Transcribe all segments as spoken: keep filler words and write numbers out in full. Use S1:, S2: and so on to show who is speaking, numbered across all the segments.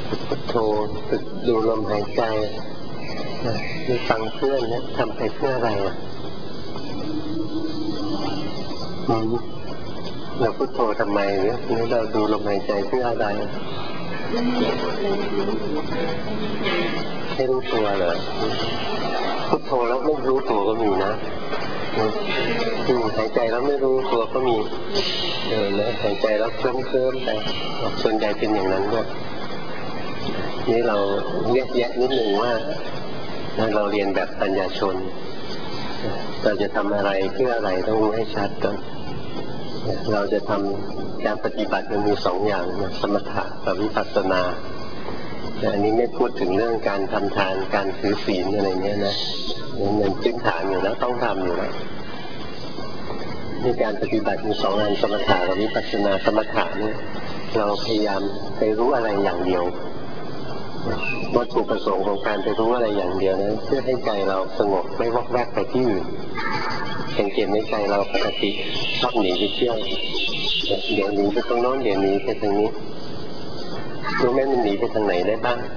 S1: ฝึกพุทโธฝึกดูลมหายใจมีฟังเพื่อนนะทำไปเพื่ออะไรอ่ะเราพุทโธทำไมหรือเราดูลมหายใจเพื่ออะไรให้รู้ตัวเหรอพุทโธแล้วไม่รู้ตัวก็มีนะหายใจแล้วไม่รู้ตัวก็มีเออนะหายใจแล้วเคลิ้มเคลิ้มไปส่วนใหญ่เป็นอย่างนั้นด้วยนี่เราแยกแยะนิดหนึ่งว่าเราเรียนแบบปัญญาชนเราจะทำอะไรเพื่ออะไรต้องรู้ให้ชัดก่อนเราจะทำการปฏิบัติมันมีสองอย่างนะสมถะกับวิปัสสนาแต่อันนี้ไม่พูดถึงเรื่องการทำทานการถือศีลอะไรเงี้ยนะมันพื้นฐานอยู่แล้วต้องทำอยู่แล้วนี่การปฏิบัติมีสองอันสมถะกับวิปัสสนาสมถะนี่เราพยายามไปรู้อะไรอย่างเดียววัตถุประสงค์ของการไปรู้อะไรอย่างเดียวนั้นเพื่อให้ใจเราสงบไม่วอกแวกไปที่อื่นสังเกตในใจเราปกติชอบหนีไปเที่ยวเดี๋ยวหนีไปตรงโน้นเดี๋ยวหนีไปทางนี้รู้ไหมมันหนีไปทางไหนได้บ้าง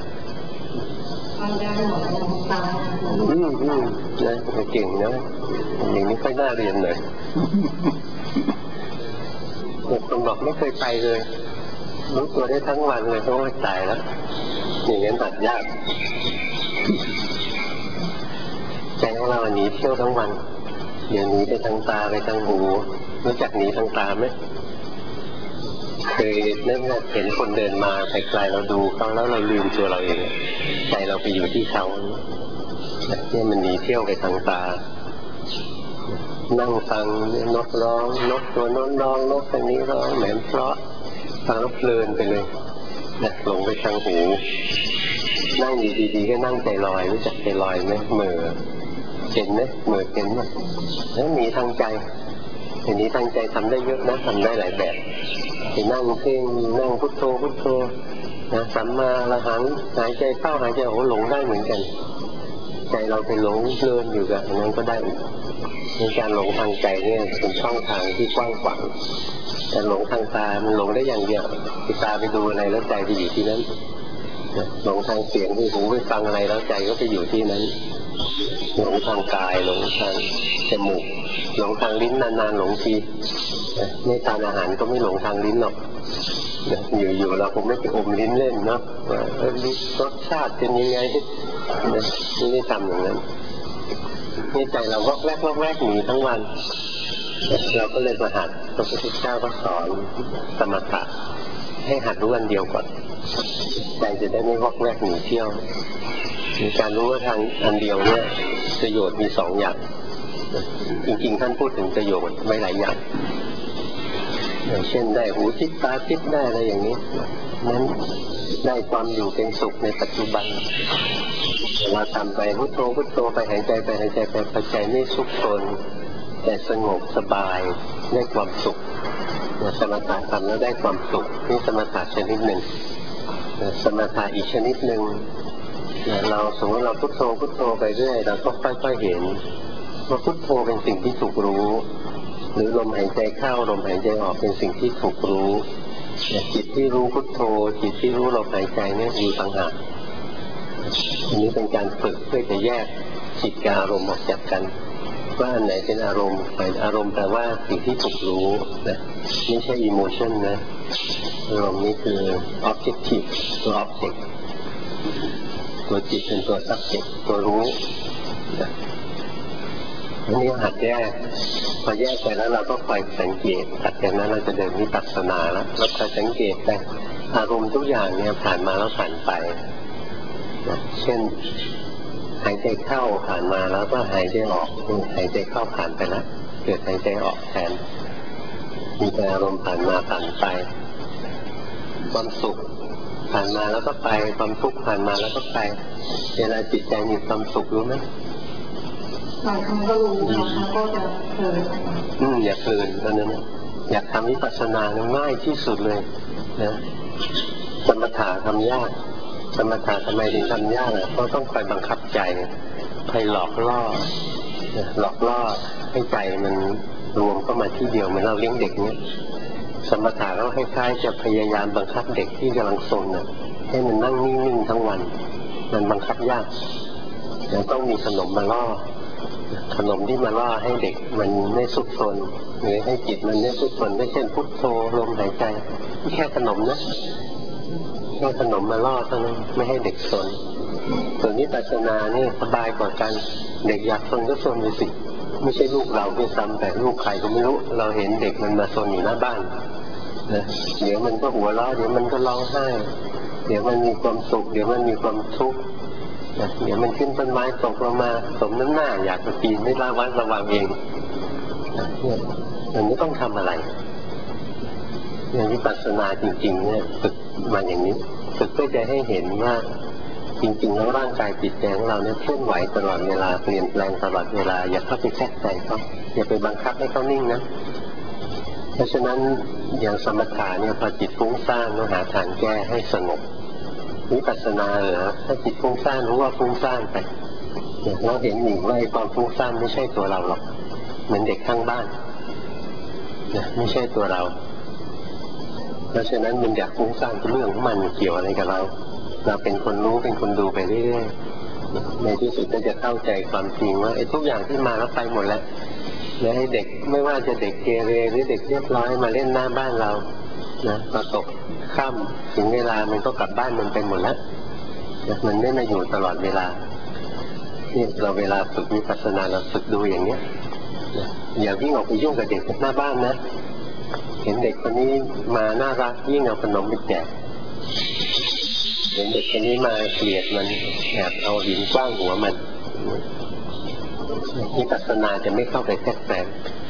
S1: อืมอืมนะเก่งนะอย่างนี้ค่อยน่าเรียนหน่อยเด็กคนบอกไม่เคยไปเลยรู้ตัวได้ทั้งวันเลยต้องตายแล้วอย่างนี้ตัดยากใจของเราหนีเที่ยวทั้งวันเดี๋ยวหนีไปทางตาไปทางหูรู้จักหนีทางตาไหมเคยเริ่มเห็นคนเดินมาไกลๆเราดูเขาแล้วเราลืมตัวเราเองใจเราไปอยู่ที่เขาเนี่ยมันหนีเที่ยวไปทางตานั่งฟังนกร้องนกตัวโน้นร้องนกตัวนี้ร้องแหมเพราะฟังแล้วเพลินไปเลยนะหลงไปทางหูนั่งดีๆก็นั่งใจลอยรู้จักใจลอยไหมเหม่อเห็นไหมเหม่อเห็นไหมแล้วหนีทางใจอย่างนี้ทางใจทำได้เยอะนะทำได้หลายแบบไปนั่งเพ่งนั่งพุทโธพุทโธนะสัมมาอรหังหายใจเข้าหายใจออกหลงได้เหมือนกันใจเราไปหลงเพลินอยู่กับอันนั้นก็ได้ในการหลงทางใจเนี่ยเป็นช่องทางที่กว้างขวางแต่หลงทางตามันหลงได้อย่างเดียวที่ตาไปดูอะไรแล้วใจไปอยู่ที่นั้นหลงทางเสียงที่หูไปฟังอะไรแล้วใจก็ไปอยู่ที่นั้นหลงทางกายหลงทางจมูกหลงทางลิ้นนานๆหลงทีไม่ทานอาหารก็ไม่หลงทางลิ้นหรอกอยู่ๆเราคงไม่ไปอมลิ้นเล่นเนาะว่ารสชาติเป็นยังไงไม่ได้ทำอย่างนั้นนี่ใจเราวอกแวกวอกแวกหนีทั้งวันเราก็เลยมาหัดพระพุทธเจ้าก็สอนสมถะให้หัดรู้อันเดียวก่อนใจจะได้ไม่วอกแวกหนีเที่ยวมีการรู้ว่าทางอันเดียวเนี่ยประโยชน์มีสองอย่างจริงๆท่านพูดถึงประโยชน์ไม่หลายอย่างอย่างเช่นได้หูทิพตาทิพได้อะไรอย่างนี้นั้นได้ความอยู่เป็นสุขในปัจจุบันเราทำไปพุทโธพุทโธไปหายใจไปหายใจไปปัจจัยไม่สุขทนแต่สงบสบายได้ความสุขสมถะทำแล้วได้ความสุขนี่สมถะชนิดหนึ่งสมถะอีกชนิดหนึ่งเราสมมติเราพุทโธพุทโธไปเรื่อยเราก็ค่อยๆเห็นว่าพุทโธเป็นสิ่งที่ถูกรู้หรือลมหายใจเข้าลมหายใจออกเป็นสิ่งที่ถูกรู้จิตที่รู้พุทโธจิตที่รู้ลมหายใจเนี่ยอยู่ต่างหากอันนี้เป็นการฝึกเพื่อจะแยกจิตกับอารมณ์ออกจากกันว่าอันไหนเป็นอารมณ์อารมณ์แปลว่าสิ่งที่ถูกรู้นะไม่ใช่ emotion นะอารมณ์นี้คือ objective ตัว object ตัวจิตเป็นตัว subject ตัวรู้นะอันนี้หัดแยกพอแยกไปแล้วเราก็คอยสังเกตหลังจากนั้นเราจะเดินวิปัสสนาแล้วเราคอยสังเกตไปอารมณ์ทุกอย่างเนี่ยผ่านมาแล้วผ่านไปนะเช่นหายใจเข้าผ่านมาแล้วก็หายใจออกหายใจเข้าผ่านไปแล้วเกิดหายใจออกแทนมีแต่อารมณ์ผ่านมาผ่านไปความสุขผ่านมาแล้วก็ไปความทุกข์ผ่านมาแล้วก็ไปเวลาจิตใจมีความสุขรู้ไหม
S2: บางครั้งก็รู้บางครั้งก็จะเพลิน
S1: อืมอย่าเพลินตอนนั้นอยากทำวิปัสสนาง่ายที่สุดเลยนะสมถะทำยากสมถะทำไมถึงทำยากอ่ะเพราะต้องคอยบังคับใจคอยหลอกล่อหลอกล่อให้ใจมันรวมเข้ามาที่เดียวเหมือนเราเลี้ยงเด็กเนี้ยสมถะก็คล้ายๆจะพยายามบังคับเด็กที่กำลังซนน่ะให้มันนั่งนิ่งๆทั้งวันมันบังคับยากแล้วต้องมีขนมมาล่อขนมที่มาล่อให้เด็กมันไม่สุขสนหรือให้จิตมันไม่สุขสนไม่เช่นพุทโธลมหายใจแค่ขนมนะแค่ขนมมาล่อเท่านั้นไม่ให้เด็กสนส่วนวิปัสสนานี่สบายกว่ากันเด็กอยากสนก็สนไปสิไม่ใช่ลูกเราด้วยซ้ำแต่ลูกใครก็ไม่รู้เราเห็นเด็กมันมาสนอยู่หน้าบ้านนะเดี๋ยวมันก็หัวเราะเดี๋ยวมันก็ร้องไห้เดี๋ยวมันมีความสุขเดี๋ยวมันมีความทุกข์เดี๋ยวมันขึ้นต้นไม้ตกลงมาสมน้ำหน้าอยากจะปีนไม่ระวังระวังเองมันไม่ต้องทำอะไรอย่างวิปัสสนาจริงๆเนี่ยฝึกมาอย่างนี้ฝึกเพื่อจะให้เห็นว่าจริงๆแล้วร่างกายจิตใจของเราเนี่ยเคลื่อนไหวตลอดเวลาเปลี่ยนแปลงตลอดเวลาอย่าเข้าไปแทรกใจเขาอย่าไปบังคับให้เขานิ่งนะเพราะฉะนั้นอย่างสมถะเนี่ยพอจิตฟุ้งซ่านต้องหาทางแก้ให้สงบวิปัสสนาเหรอถ้าจิตฟุ้งซ่านรู้ว่าฟุ้งซ่านไปเราเห็นหนิว่าไอ้ความฟุ้งซ่านไม่ใช่ตัวเราหรอกเหมือนเด็กข้างบ้านนะไม่ใช่ตัวเราเพราะฉะนั้นมันอยากฟุ้งซ่านเป็นเรื่องของมันเกี่ยวอะไรกับเราเราเป็นคนรู้เป็นคนดูไปเรื่อยๆในที่สุดก็จะเข้าใจความจริงว่าไอ้ทุกอย่างที่มาแล้วไปหมดแล้วแล้วให้เด็กไม่ว่าจะเด็กเกเรหรือเด็กเรียบร้อยมาเล่นหน้าบ้านเรานะพอตกค่ำถึงเวลามันก็กลับบ้านมันไปหมดแล้วมันไม่มาอยู่ตลอดเวลานี่เราเวลาฝึกวิปัสสนาเราฝึกดูอย่างเนี้ยอย่าวิ่งออกไปยุ่งกับเด็กหน้าบ้านนะเห็นเด็กคนนี้มาน่ารักยิ่งเอาขนมไปแจกเห็นเด็กคนนี้มาเกลียดมันแอบเอาหินกว้างหัวมันวิปัสสนาจะไม่เข้าไปแทรกแซง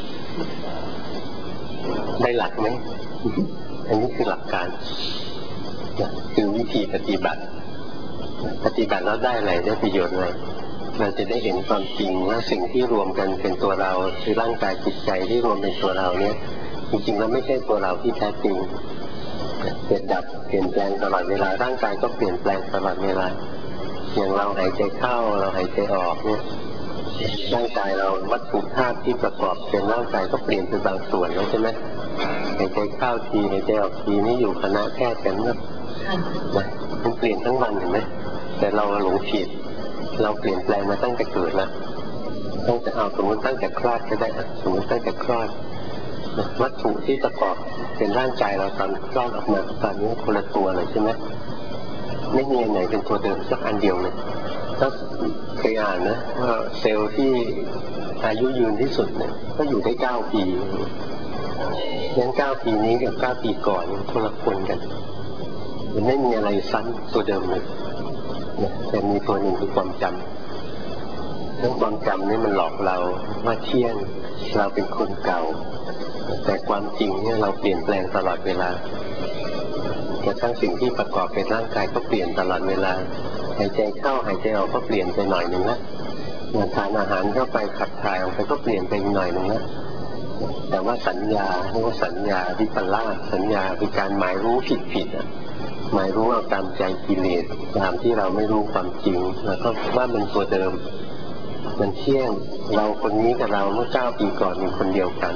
S1: ได้หลักไหมอันนี้คือหลักการคือวิธีปฏิบัติปฏิบัติแล้วได้อะไรได้ประโยชน์อะไรเราจะได้เห็นความจริงว่าสิ่งที่รวมกันเป็นตัวเราคือร่างกายจิตใจที่รวมเป็นตัวเราเนี่ยจริงๆแล้วไม่ใช่ตัวเราที่แท้จริงเกิดดับเปลี่ยนแปลงตลอดเวลาร่างกายก็เปลี่ยนแปลงตลอดเวลาอย่างเราหายใจเข้าเราหายใจออกเนี่ยร่างกายเราวัตถุธาตุที่ประกอบเป็นร่างกายก็เปลี่ยนเป็นบางส่วนแล้วใช่ไหมหายใจเข้าทีหายใจออกทีนี่อยู่คณะแพทย์กันนะมันเปลี่ยนทั้งวันเห็นไหมแต่เราหลงผิดเราเปลี่ยนแปลงมาตั้งแต่เกิดแล้วต้องจะเอาสมมติตั้งแต่คลอดก็ได้สมมติตั้งแต่คลอดวัตถุที่ประกอบเป็นร่างกายเราตอนคลอดออกมาตอนนี้คนละตัวเลยใช่ไหมไม่มีอันไหนเป็นตัวเดิมสักอันเดียวเลยถ้าเคยอ่านนะว่าเซลล์ที่อายุยืนที่สุดเนี่ยก็อยู่ได้เก้าปีงั้นเก้าปีนี้กับเก้าปีก่อนคนละคนกันมันไม่มีอะไรซ้ำตัวเดิมเลยแต่มีตัวหนึ่งคือความจำเรื่องความจำนี่มันหลอกเราว่าเที่ยงเราเป็นคนเก่าแต่ความจริงเนี่ยเราเปลี่ยนแปลงตลอดเวลากระทั่งสิ่งที่ประกอบเป็นร่างกายก็เปลี่ยนตลอดเวลาหายใจเข้าหายใจออกก็เปลี่ยนไปหน่อยหนึ่งนะเมื่อทานอาหารเข้าไปขับถ่ายออกไปก็เปลี่ยนไปหน่อยหนึ่งนะแต่ว่าสัญญาเรียกว่าสัญญาวิปลาสสัญญาคือการหมายรู้ผิดผิดอ่ะหมายรู้เอาตามใจกิเลสตามที่เราไม่รู้ความจริงแล้วก็ว่ามันตัวเดิมมันเที่ยงเราคนนี้กับเราเมื่อเก้าปีก่อนเป็นคนเดียวกัน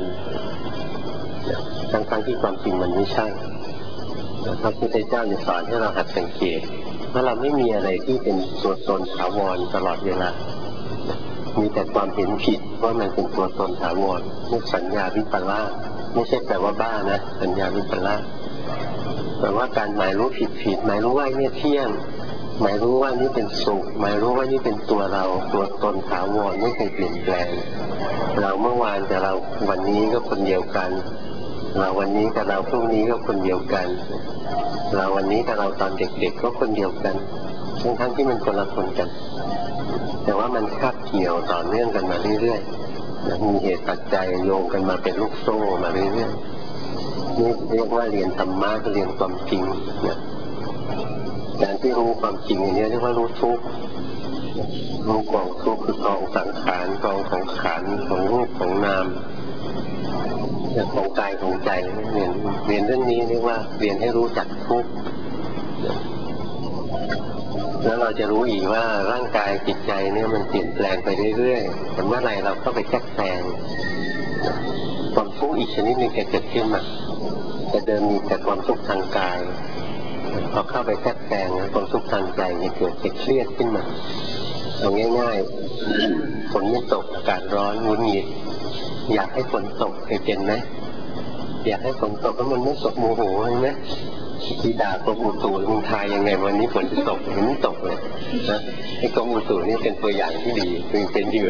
S1: ทั้งๆที่ความจริงมันไม่ใช่พระพุทธเจ้าจะสอนให้เราหัดสังเกตว่าเราไม่มีอะไรที่เป็นตัวตนถาวรตลอดเวลามีแต่ความเห็นผิดว่ามันเป็นตัวตนถาวรนี่สัญญาวิปลาสไม่ใช่แต่ว่าบ้านะสัญญาวิปลาสแต่ว่าการหมายรู้ผิดผิดหมายรู้ว่านี่เที่ยงหมายรู้ว่านี่เป็นสุขหมายรู้ว่านี่เป็นตัวเราตัวตนถาวรไม่เคยเปลี่ยนแปลงเราเมื่อวานกับเราวันนี้ก็คนเดียวกันเราวันนี้กับเราพรุ่งนี้ก็คนเดียวกันเราวันนี้กับเราตอนเด็กๆก็คนเดียวกันทั้งทั้งที่มันคนละคนกันแต่ว่ามันคาบเกี่ยวต่อเนื่องกันมาเรื่อยๆมีเหตุปัจจัยโยงกันมาเป็นลูกโซ่มาเรื่อยๆนี่เรียกว่าเรียนธรรมะเรียนความจริงเนี่ยการที่รู้ความจริงอย่างนี้เรียกว่ารู้ทุกข์รู้กองทุกข์คือกองสังขารกองของขันธ์ของรูปของนามของกายของใจเรียนเรียนเรื่องนี้เรียกว่าเรียนให้รู้จักทุกข์แล้วเราจะรู้อีกว่าร่างกายจิตใจเนี่ยมันเปลี่ยนแปลงไปเรื่อยๆแต่เมื่อไรเราก็ไปแทรกแซงความทุกข์อีกชนิดหนึ่งจะเกิดขึ้นมาแต่เดิมมีแต่ความทุกข์ทางกายพพอเข้าไปแทรกแซงนะความทุกข์ทางใจจะเกิดจะเครียดขึ้นมาเอาง่ายๆฝนไม่ตกอากาศร้อนงุนงิดอยากให้ฝนตกเคยเป็นไหมอยากให้ฝนตกแล้วมันไม่ตกโมโหใช่ไหมที่ด่ากรมอุตุมึงทายยังไงวันนี้ฝนจะตกมันไม่ตกเลยนะไอ้กรมอุตุนี่เป็นตัวอย่างที่ดีคือเป็นเหยื่อ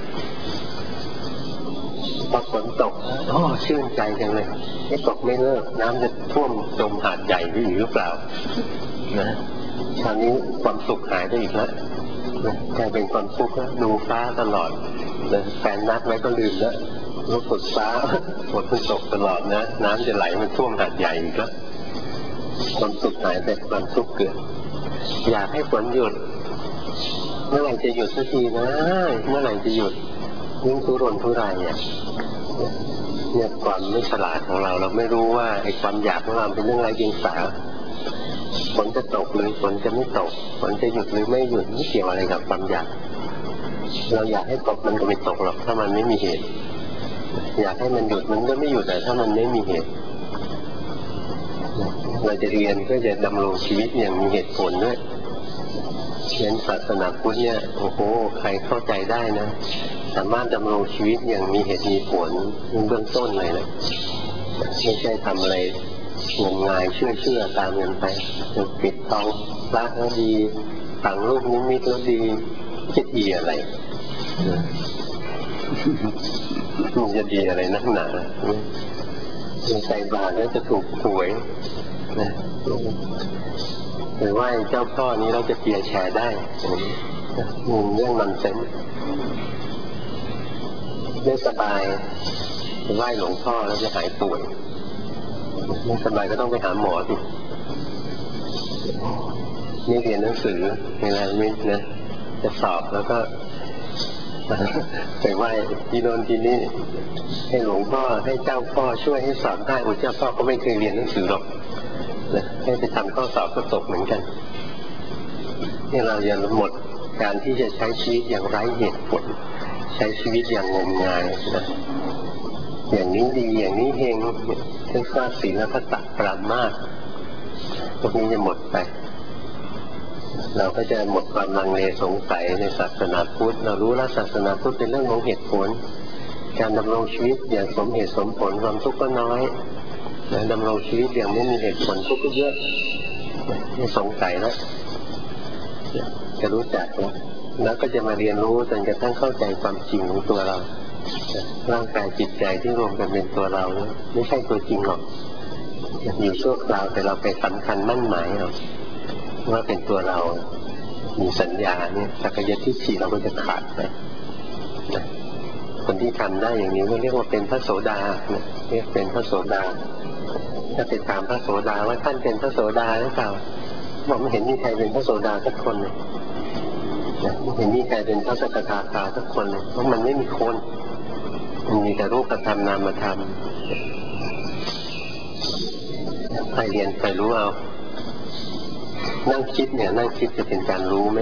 S1: พอฝนตกโอ้ชื่นใจจังเลยไม่ตกไม่เลิกน้ำจะท่วมจมหาดใหญ่หรือเปล่านะคราวนี้ความสุขหายไปอีกแล้วกลายเป็นความทุกข์แล้วดูฟ้าตลอดนะแฟนนัดไว้ก็ลืมแล้วรู้สึกฟ้าฝนตกตลอดนะน้ำจะไหลมันท่วมหาดใหญ่อีกแล้วความสุขหายไปความทุกข์เกิดอยากให้ฝนหยุดเมื่อไหร่จะหยุดสักทีนะเมื่อไหร่จะหยุดยิ่งทุรนทุรายเนี่ยเนี่ยความไม่ฉลาดของเราเราไม่รู้ว่าไอ้ความอยากของเราเป็นเรื่องไร้เดียงสาฝนจะตกหรือฝนจะไม่ตกฝนจะหยุดหรือไม่หยุดไม่เกี่ยวอะไรกับความอยากเราอยากให้ตกมันก็ไม่ตกหรอกถ้ามันไม่มีเหตุอยากให้มันหยุดมันก็ไม่หยุดแต่ถ้ามันไม่มีเหตุเราจะเรียนก็จะดำรงชีวิตอย่างมีเหตุผลด้วยเรียนศาสนาพุทธเนี่ยโอ้โหใครเข้าใจได้นะสามารถดำรงชีวิตอย่างมีเหตุมีผลเบื้องต้นเลยนะไม่ใช่ทำอะไรงมงายเชื่อเชื่อตามกันไปปิดทองรักแล้วดีฝังลูกนิมิตแล้วดีคิดดีอะไรมันจะดีอะไรนักหนาใส่บาตรแล้วจะถูกหวยนะหรือว่าเจ้าพ่อนี้เราจะเปียแชร์ได้มีเรื่องมันเซ็นไม่สบายไหว้หลวงพ่อแล้วจะหายป่วยไม่สบายก็ต้องไปหาหมอสินี่เรียนหนังสือเวลาไม่นะจะสอบแล้วก็ไปไหว้ที่โน่นที่นี่ให้หลวงพ่อให้เจ้าพ่อช่วยให้สอบได้โอ้เจ้าพ่อก็ไม่เคยเรียนหนังสือหรอกนะให้ไปทำข้อสอบก็ตกเหมือนกันนี่เราอย่าหมดการที่จะใช้ชีวิตอย่างไร้เหตุผลใช้ชีวิตอย่างงมงายนะอย่างนี้ดีอย่างนี้เฮงเรื่องว่าศีลพัตตปรามาสพวกนี้จะหมดไปเราก็จะหมดความลังเลสงสัยในศาสนาพุทธเรารู้แล้วศาสนาพุทธเป็นเรื่องของเหตุผลการดำรงชีวิตอย่างสมเหตุสมผลความทุกข์ก็น้อยดำรงชีวิตอย่างไม่มีเหตุผลทุกข์ก็เยอะไม่สงสัยแล้วจะรู้จักแล้วแล้วก็จะมาเรียนรู้จนกระทั่งเข้าใจความจริงของตัวเราร่างกายจิตใจที่รวมกันเป็นตัวเราเนี่ยไม่ใช่ตัวจริงหรอกอยู่ชั่วคราวแต่เราไปสำคัญมั่นหมายเราว่าเป็นตัวเรามีสัญญาเนี่ยสักยะทิฏฐิเราก็จะขาดไปคนที่ทำได้อย่างนี้ก็เรียกว่าเป็นพระโสดาเรียกเป็นพระโสดาถ้าติดตามพระโสดาว่าท่านเป็นพระโสดาหรือเปล่าบอกไม่เห็นมีใครเป็นพระโสดาสักคนเลยไม่เห็นมีใครเป็นพระสกทาคาสักคนเลยเพราะมันไม่มีคนมันมีแต่รูปธรรมนามธรรมใครเรียนใครรู้เอานั่งคิดเนี่ยนั่งคิดจะเป็นการรู้ไหม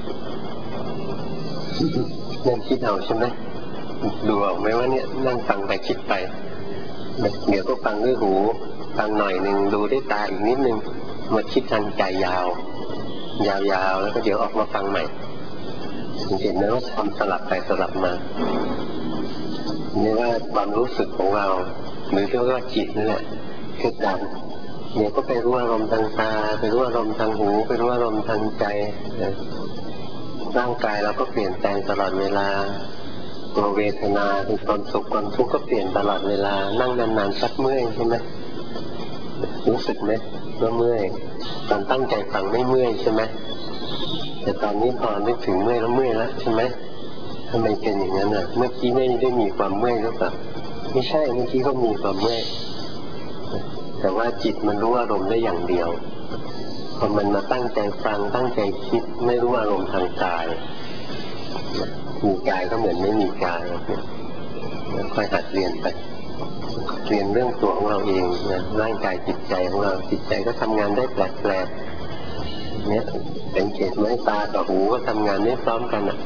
S1: นั่งคิดเอาใช่ไหมดูออกไหมว่าเนี่ยนั่งฟังไปคิดไปเดี๋ยวก็ฟังด้วยหูฟังหน่อยหนึ่งดูด้วยตาอีกนิดนึงมาคิดทางใจยาวยาวๆแล้วก็เดี๋ยวออกมาฟังใหม่เห็นไหมว่าทำสลับไปสลับมานี่ว่าความรู้สึกของเราหรือเรียกว่าจิตนี่แหละคือการเนี่ยก็ไปรู้อารมณ์ทางตาไปรู้อารมณ์ทางหูไปรู้อารมณ์ทางใจร่างกายเราก็เปลี่ยนแปลงตลอดเวลาตัวเวทนาคือความสุขความทุกข์ก็เปลี่ยนตลอดเวลานั่งนานๆชักเมื่อยใช่ไหมรู้สึกไหมว่าเมื่อยตอนตั้งใจฟังไม่เมื่อยใช่ไหมแต่ตอนนี้พอนึกถึงเมื่อยแล้วเมื่อยแล้วใช่ไหมทำไมเป็นอย่างนั้นอ่ะเมื่อกี้ไม่ได้มีความเมื่อยหรือเปล่าไม่ใช่เมื่อกี้ก็มีความเมื่อยแต่ว่าจิตมันรู้อารมณ์ได้อย่างเดียวพอมันมาตั้งใจฟังตั้งใจคิดไม่รู้อารมณ์ทางกายมีกายก็เหมือนไม่มีกายค่อยหัดเรียนไปเรียนเรื่องตัวของเราเองนะร่างกายจิตใจของเราจิตใจก็ทำงานได้แปลกๆเนี่ยสังเกตไหมตากับหูก็ทำงานไม่พร้อมกันอ่ะ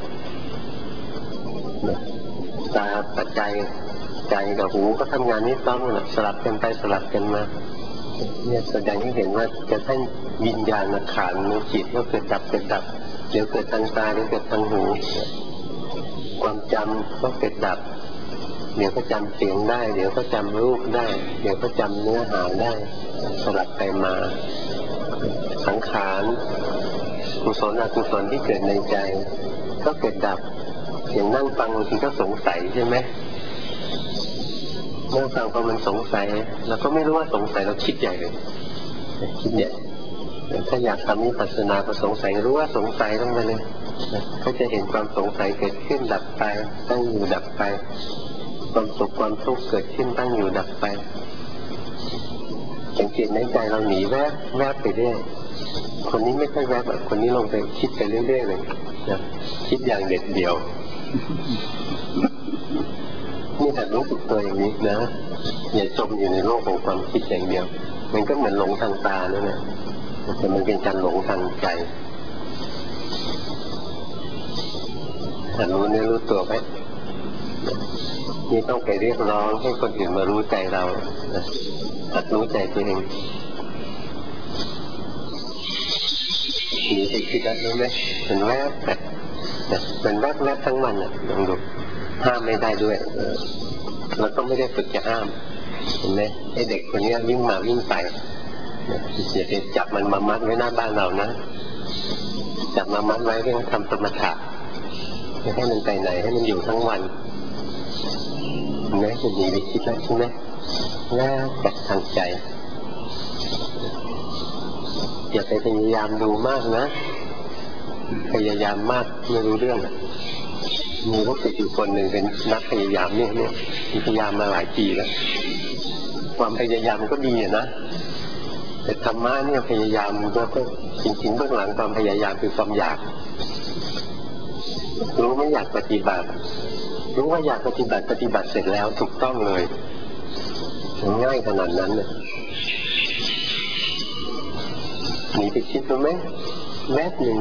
S1: ตาปัจจัยใจกับหูก็ทำงานไม่พร้อมกันสลับกันไปสลับกันมาเนี่ยแสดงให้เห็นว่าจะท่านวิญญาณขันธ์ในจิตก็เกิดดับเกิดดับเดี๋ยวเกิดทางตาเดี๋ยวเกิดทางหูความจำก็เกิดดับเดี๋ยวก็จำเสียงได้เดี๋ยวก็จำรูปได้เดี๋ยวก็จำเนื้อหาได้สลับไปมาสังขารกุศลอกุศลที่เกิดในใจก็เกิดดับอย่างนั่งฟังบางทีก็สงสัยใช่ไหมนั่งฟังพอมันสงสัยเราก็ไม่รู้ว่าสงสัยเราคิดใหญ่เลยคิดใหญ่ถ้าอยากทำวิปัสสนาก็สงสัยรู้ว่าสงสัยลงไปเลยก็จะเห็นความสงสัยเกิดขึ้นดับไปตั้งอยู่ดับไปความสุขความทุกข์เกิดขึ้นตั้งอยู่ดับไปสังเกตในใจเราหนีแวบแวบไปเรื่อยคนนี้ไม่ค่อยแวบคนนี้ลงไปคิดไปเรื่อยๆเลยนะคิดอย่างเด็ดเดี่ยวนี่แต่รู้สึกตัวอย่างนี้นะอย่าจมอยู่ในโลกของความคิดอย่างเดียวมันก็เหมือนหลงทางตานั่นแหละแต่มันเป็นการหลงทางใจแต่รู้เนื้อรู้ตัวไหมนี่ต้องไปเรียกร้องให้คนอื่นมารู้ใจเราหัดรู้ใจตัวเองหนีไปคิดแล้วรู้ไหมเป็นแวบแบบเป็นแวบแวบทั้งวันอ่ะลองดูห้ามไม่ได้ด้วยเราต้องไม่ได้ฝึกจะห้ามเห็นไหมไอ้เด็กคนนี้วิ่งมาวิ่งไปอย่าไปจับมันมามัดไว้หน้าบ้านเรานะจับมามัดไว้เรื่องทำสมถะไม่ให้มันไปไหนให้มันอยู่ทั้งวันเห็นไหมจะหนีไปคิดแล้วใช่ไหมแล้วแต่ทางใจอย่าไปพยายามดูมากนะพยายามมากไม่รู้เรื่องมีลูกศิษย์อยู่คนหนึ่งเป็นนักพยายามเนี่ยเนี่ยพยายามมาหลายปีแล้วความพยายามก็ดีนะแต่ธรรมะเนี่ยพยายามแล้วก็จริงๆเบื้องหลังความพยายามคือความอยากรู้ไม่อยากปฏิบัติรู้ว่าอยากปฏิบัติปฏิบัติเสร็จแล้วถูกต้องเลยง่ายขนาดนั้นเลยหนีไปคิดรู้ไหมแวบหนึ่ง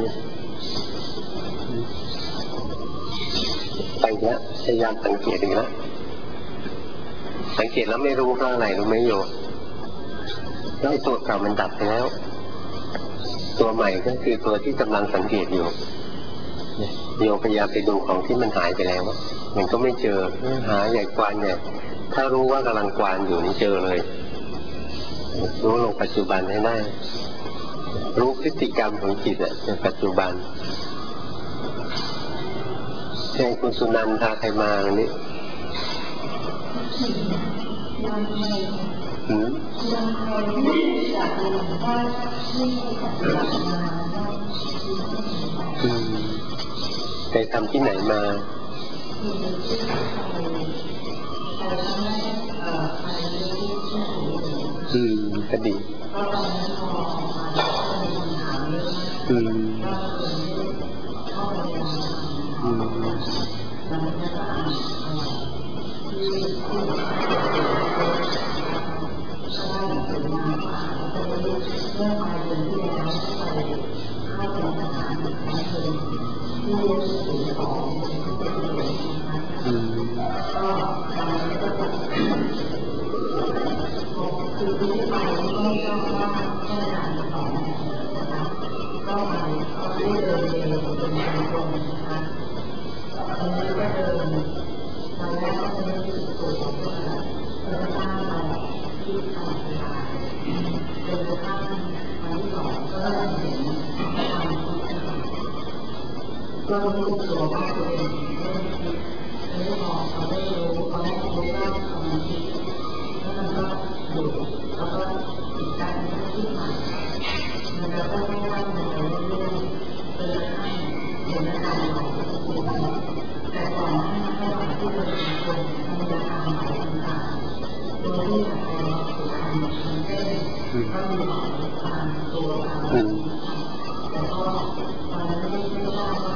S1: ไปแล้วพยายามสังเกตอีกแล้วสังเกตแล้วไม่รู้เพราะอะไรรู้ไหมโยแล้วไอ้ตัวเก่ามันดับไปแล้วตัวใหม่ก็คือตัวที่กำลังสังเกตอยู่โยพยายามไปดูของที่มันหายไปแล้วมันก็ไม่เจอหาใหญ่กวานเนี่ยถ้ารู้ว่ากำลังกวานอยู่นี่เจอเลยรู้ลงปัจจุบันให้ได้รู้พฤติกรรมของจิตอ่ะในปัจจุบันเช่นคุณสุนันทาใครมาอันนี้หืมไปทำที่ไหนมาอืมก็ดีอืมอืมก็รู้ตัวว่าตัวเองไม่พอเขาได้รู้เขาได้รู้ว่ามันคิดแล้วมันก็หยุดแล้วก็ติดการที่ใหม่มันจะก็ไม่ว่ามันจะเรื่อยๆจนกระทั่งเห็นอาการของตัวเองแต่ก่อนหน้านั้นระหว่างที่เราเป็นคนมันจะทำอะไรต่างๆโดยที่อาจจะถูกทำมันเต้นก็มีทางตัวเราแต่ก็ตอนนั้นไม่ได้ทราบว่า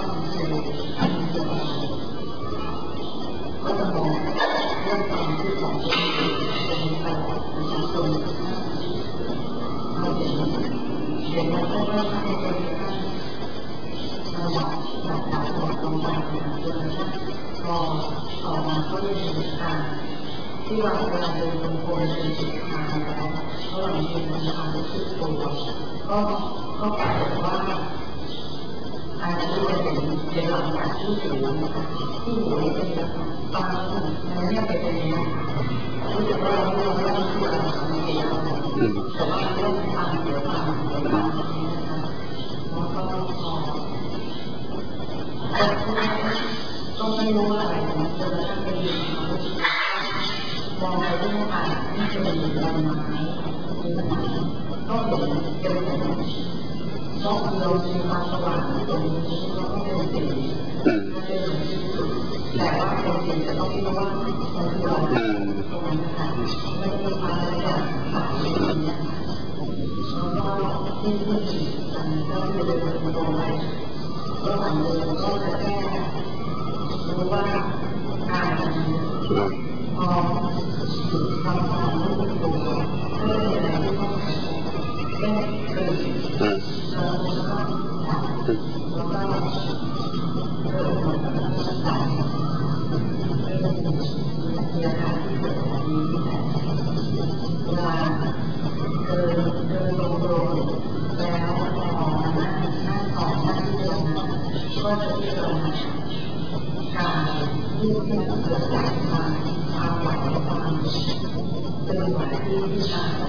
S1: ก็จะมองเรื่องความที่ของตัวเองเป็นตลอดนะคะจนเราเห็นเห็นมันก็ได้ให้จนกระทั่งเราหลับหลับตาตรงตรงไปจนกระทั่งพอออกมาก็ได้เห็นการ
S2: ที่ว่าเวลาเดินบนคนเป็นจิตทางแล้วก็เราเห็นความรู้สึกตัวก็ก็ปรากฏว่าอาจจะเป็นเป็นหลักการที่สูงที่หัวเป็นฟังมันไม่เป็นอย่างนี้รู้สึกว่าเราเราไม่ต้องพูดอะไรของเองแต่ว่าเรื่องฟังเดี๋ยวฟังเดี๋ยวฟังแล้วก็พอก็ไม่รู้ว่าอะไรนะจนกระทั่งไปดูมองไปที่หน้าต่างนี่จะเป็นใบไม้ก็เห็นเป็นก็เรามีความสว่างตรงนี้เราก็เป็นสีก็เป็นแต่ว่าเป็นสีจะต้องรู้ว่ามันคืออะไรตรงนั้นนะคะไม่ได้มีความอะไรอย่างต่างๆแล้วก็ที่ที่กันก็คือเดินตรงไปก็หันเดินก็จะแค่รู้ว่าการพอทำความรู้สึกตัวก็จะมีอะไรที่ต้องแก้เกิดแล้วก็แล้วก็เกิดผลต่างๆเป็นมีอาการที่เกิดแบบนี้เวลาเดินเดินลงโดยแล้วพอนั่งนั่งต่อนั่งที่เดินก็จะพิจารณาการที่ที่เกิดจากความความไหวความเป็นไหวที่ที่ตาม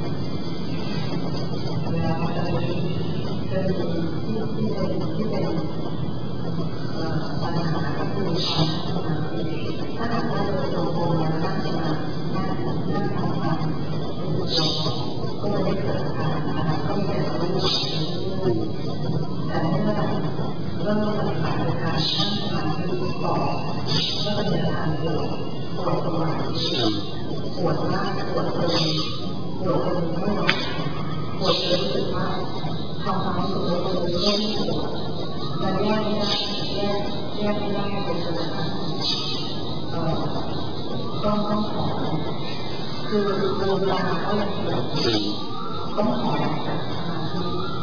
S2: แล้วจะมีจะมีที่ที่เป็นที่เป็นปัญหาก็คือความสมาธิถ้าหากว่าเราลงโดยแล้วนั่งสมาธินั่งนั่งทำความก็จะไม่เกิดการอะไรก็มีแต่รู้แต่เมื่อเริ่มปฏิบัติการนั่งสมาธิต่อก็จะมีการปวดปวดตัวปวดมากปวดเลยปวดเลยไม่น้อยปวดเลยรู้สึกว่าทำความรู้สึกว่าตัวเองไม่ปวดมันแยกไม่ได้แยกแยกไม่ได้เป็นขนาดเอ่อต้องต้องขอคือโบราณเขายังเกิดต้องขอจากสมาธิ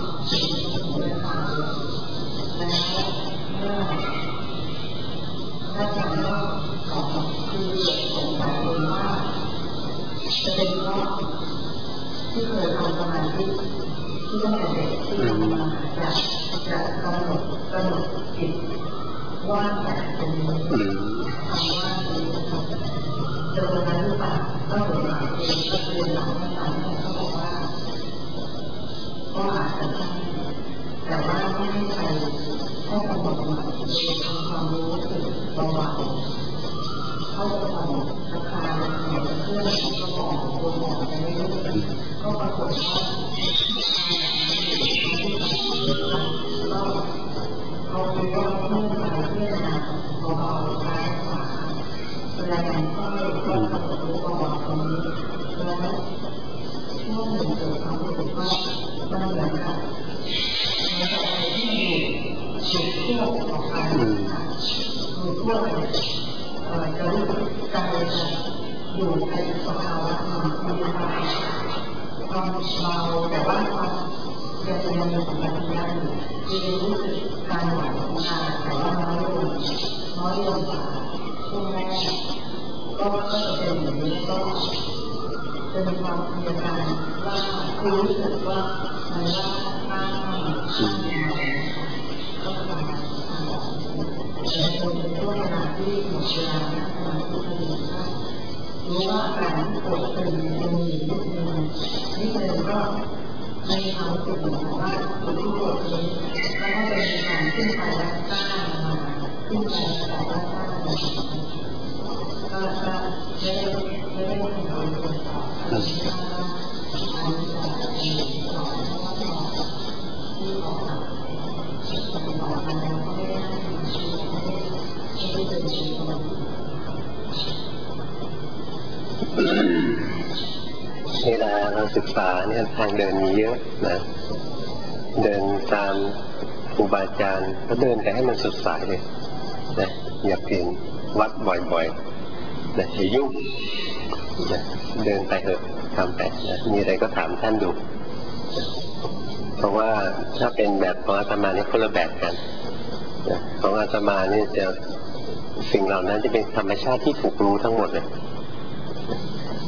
S2: แล้วเมื่อถ้าจะว่าขอคือสงสัยเองว่าจะเป็นเพราะที่เคยทำสมาธิที่ตั้งแต่เด็กที่ทำมาจะจะกำหนดกำหนดจิตว่างจากตรงนี้ทำว่างตรงนี้จนวันนั้นหรือเปล่าก็สงสัยเองก็เรียนหลังไม่ทันเขาบอกว่าก็อาจจะใช่แต่ว่าไม่ให้ใครให้กำหนดมาเป็นความรู้สึกเบาๆเขาจะทำราคาเหมือนเพื่อนเขาบอกตัวบอกไปเรื่อยๆก็ปรากฏว่าก็เขาคิดว่าเพื่อนไปเพื่อนมาเบาๆซ้ายขวาเวลาการก็ก็กำหนดรู้เบาๆตรงนี้แล้วช่วงหนึ่งเกิดความรู้สึกว่ามันเหมือนกับมันจะอะไรที่อยู่อยู่ทั่วออกไปอยู่ทั่วเลยเอ่อจะรู้สึกใจจะอยู่ในสภาวะมันมีความความเบาแต่ว่าความยังยังมีสัมผัสยังอยู่คือรู้สึกการไหวของกายแต่ว่าน้อยลงน้อยลงจากช่วงแรกก็ก็จะเป็นอย่างนี้ก็จะมีความมีอาการว่าคือรู้สึกว่ามันว่าข้างข้างก็ทำแต่คนเป็นช่วงเวลาที่หมดเวลาสมาธิพอดีรู้ว่าการปวดตึงจะมีนิดนึงนิดนึงก็ในความรู้สึกของว่าจุดที่ปวดนี้แล้วก็เป็นการขึ้นไปด้านข้างมาขึ้นไปแต่ด้านข้างมาก็ก็ไม่ได้ไม่ได้ทำอะไรต่ออันนี้จะเป็นสอนที่ออกมาที่ออกมาแล้วก็ไม่ได้ทำชีวิตไม่ได้ไม่ได้เป็นชีวิต
S1: เวลาเราศึกษาเนี่ยทางเดินมีเยอะนะเดินตามครูบาอาจารย์ก็เดินไปให้มันสุดสายเลยนะอย่าเปลี่ยนวัดบ่อยๆนะอย่ายุ่งนะเดินไปเถอะทำไปนะมีอะไรก็ถามท่านดูนะเพราะว่าถ้าเป็นแบบของอาตมานี่คนละแบบกันนะของอาตมานี่จะสิ่งเหล่านั้นจะเป็นธรรมชาติที่ถูกรู้ทั้งหมดเลย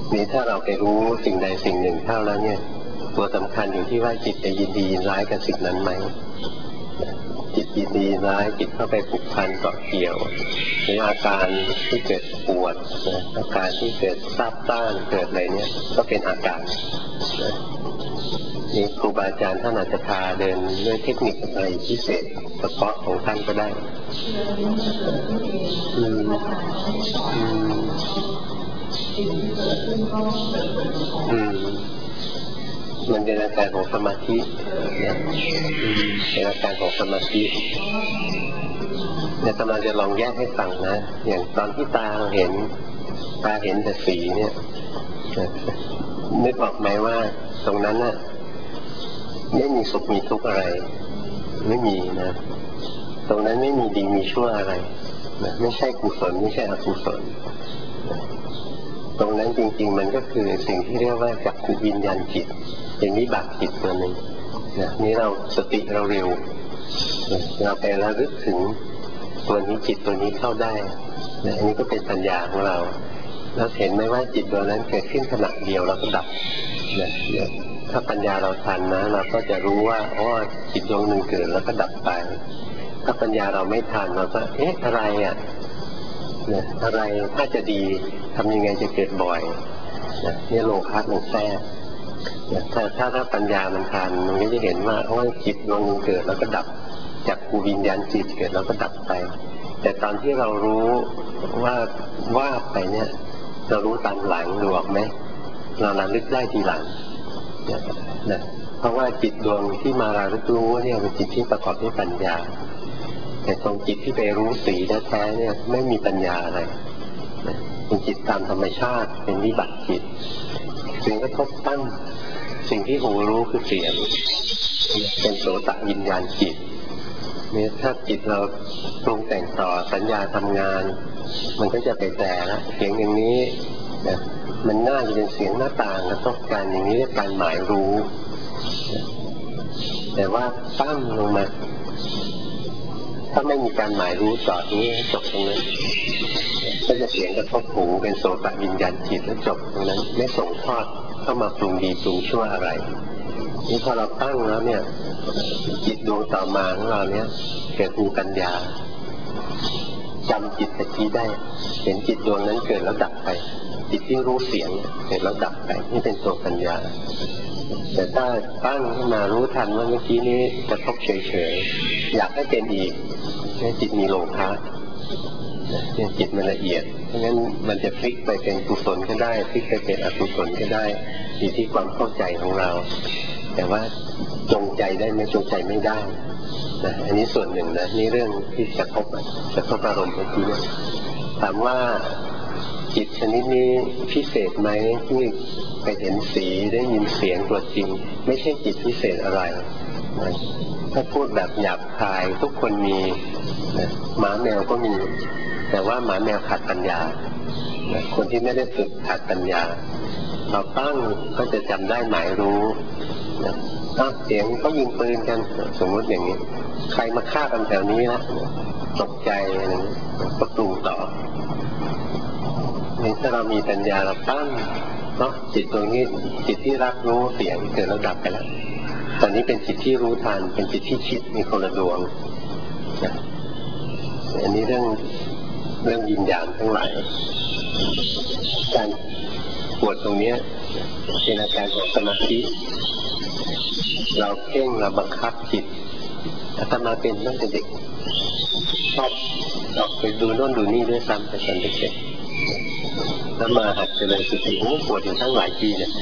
S1: นี่ถ้าเราไปรู้สิ่งใดสิ่งหนึ่งเท่าแล้วเนี่ยตัวสำคัญอยู่ที่ว่าจิตจะยินดียินร้ายกับสิ่งนั้นไหมจิตยินดียินร้ายจิตเข้าไปผูกพันเกาะเกี่ยวหรืออาการที่เกิดปวดนะอาการที่เกิดซาบซ่านเกิดอะไรเนี่ยก็เป็นอาการนะนี่ครูบาอาจารย์ท่านอาจจะพาเดินด้วยเทคนิคอะไรพิเศษเฉพาะของท่านก็ได้อืมอืมอืมมันเป็นอาการของสมาธิเนี่ยเป็นอาการของสมาธิเนี่ยกำลังจะลองแยกให้ฟังนะอย่างตอนที่ตาเราเห็นตาเห็นแต่สีเนี่ยนึกออกไหมว่าตรงนั้นน่ะไม่มีสุขมีทุกข์อะไรไม่มีนะตรงนั้นไม่มีดีมีชั่วอะไรนะไม่ใช่กุศลไม่ใช่อกุศลนะตรงนั้นจริงๆมันก็คือสิ่งที่เรียกว่าจักขุวิญญาณจิตเป็นวิบากจิตตัวหนึ่งนะนี่เราสติเราเร็วนะเราไประลึกถึงตัวนี้จิตตัวนี้เข้าได้นะอันนี้ก็เป็นปัญญาของเราแล้วเห็นไหมว่าจิตตัวนั้นเกิดขึ้นขณะเดียวแล้วก็ดับนะถ้าปัญญาเราทันนะเราก็จะรู้ว่าอ๋อจิตดวงหนึ่งเกิดแล้วก็ดับไปถ้าปัญญาเราไม่ทันเราก็เอ๊ะอะไรอ่ะเนี่ยอะไรถ้าจะดีทำยังไงจะเกิดบ่อยเนี่ยนี่โลภะมันแทรกเนี่ยถ้าถ้าถ้าปัญญามันทันมันก็จะเห็นว่าอ๋อจิตดวงหนึ่งเกิดแล้วก็ดับจากภูวิญญาณจิตเกิดแล้วก็ดับไปแต่ตอนที่เรารู้ว่าว่าไปเนี่ยเรารู้ตามหลังดูออกไหมเราระลึกได้ทีหลังนะเพราะว่าจิตดวงที่มาระลึกรู้เนี่ยเป็นจิตที่ประกอบด้วยปัญญาแต่ตรงจิตที่ไปรู้สีแท้ๆเนี่ยไม่มีปัญญาอะไรเป็นจิตตามธรรมชาติเป็นวิบัติจิตสิ่งกระทบตั้งสิ่งที่หูรู้คือเสียงเป็นโสตวิญญาณจิตเนี่ยถ้าจิตเราปรุงแต่งต่อสัญญาทำงานมันก็จะไปแต่ละเสียงอย่างนี้นะมันน่าจะเป็นเสียงหน้าต่างกระทบกันอย่างนี้เรียกการหมายรู้แต่ว่าตั้งลงมาถ้าไม่มีการหมายรู้จอดนี้จบตรงนั้นก็จะเสียงกระทบหูเป็นโสตวิญญาณจิตแล้วจบตรงนั้นไม่ส่งทอดเข้ามาปรุงดีปรุงชั่วอะไรนี่พอเราตั้งแล้วเนี่ยจิตดวงต่อมาของเราเนี่ยเกิดมีปัญญาจำจิตตะกี้ได้เห็นจิตดวงนั้นเกิดแล้วดับไปจิตที่รู้เสียงเกิดแล้วดับไปนี่เป็นตัวปัญญาแต่ถ้าตั้งขึ้นมารู้ทันว่าเมื่อกี้นี้กระทบเฉยๆอยากให้เป็นอีกเนี่ยจิตมีโลภะเนี่ยจิตมันละเอียดเพราะงั้นมันจะพลิกไปเป็นกุศลก็ได้พลิกไปเป็นอกุศลก็ได้อยู่ที่ความเข้าใจของเราแต่ว่าจงใจได้ไหมจงใจไม่ได้นะอันนี้ส่วนหนึ่งนะนี่เรื่องที่จะพบจะพบอารมณ์เมื่อกี้เนี่ยถามว่าจิตชนิดนี้พิเศษไหมที่ไปเห็นสีได้ยินเสียงตัวจริงไม่ใช่จิตพิเศษอะไรนะถ้าพูดแบบหยาบคายทุกคนมีนะหมาแมวก็มีแต่ว่าหมาแมวขาดปัญญานะคนที่ไม่ได้ฝึกขาดปัญญาเราตั้งก็จะจำได้หมายรู้นะเสียงเขายิงปืนกันสมมติอย่างนี้ใครมาฆ่ากันแถวนี้นะตกใจอะไรก็ปรุงต่อนี่ถ้าเรามีปัญญาเราตั้งเนาะจิตตรงนี้จิตที่รับรู้เสียงเกิดแล้วดับไปแล้วตอนนี้เป็นจิตที่รู้ทันเป็นจิตที่คิดมีคนละดวงนะอันนี้เรื่องเรื่องยินญาณทั้งหลายการปวดตรงนี้เป็นอาการของสมาธิเราเพ่งเราบังคับจิตอาตมาเป็นตั้งแต่เด็กชอบออกไปดูโน่นดูนี่ด้วยซ้ำแต่ตอนเด็กๆแล้วมาหัดเจริญสติโอ้ปวดอยู่ทั้งหลายปีเนี่ย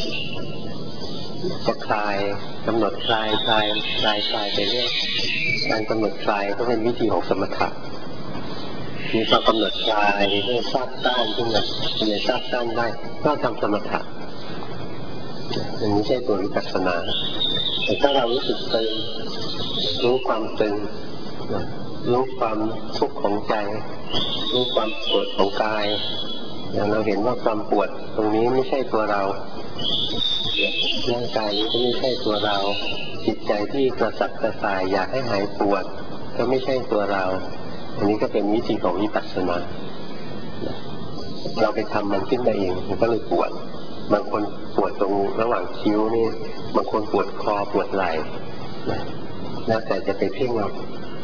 S1: จะคลายกำหนดคลายคลายคลายคลายไปเรื่อยการกำหนดคลายก็เป็นวิธีของสมถะมีความกำหนดคลายเพื่อทราบต้านขึ้นมาจะทราบต้านได้ก็ทำสมถะมันไม่ใช่ตัววิปัสสนาแต่ถ้าเรารู้สึกตึงรู้ความตึงรู้ความทุกข์ของใจรู้ความปวดของกายอย่างเราเห็นว่าความปวดตรงนี้ไม่ใช่ตัวเราร่างกายนี้ก็ไม่ใช่ตัวเราจิตใจที่กระสับกระส่ายอยากให้หายปวดก็ไม่ใช่ตัวเราอันนี้ก็เป็นวิธีของวิปัสสนาเราไปทำมันขึ้นมาเองมันก็เลยปวดบางคนปวดตรงระหว่างคิ้วนี่บางคนปวดคอปวดไหล่นะแล้วแต่จะไปเพ่งเรา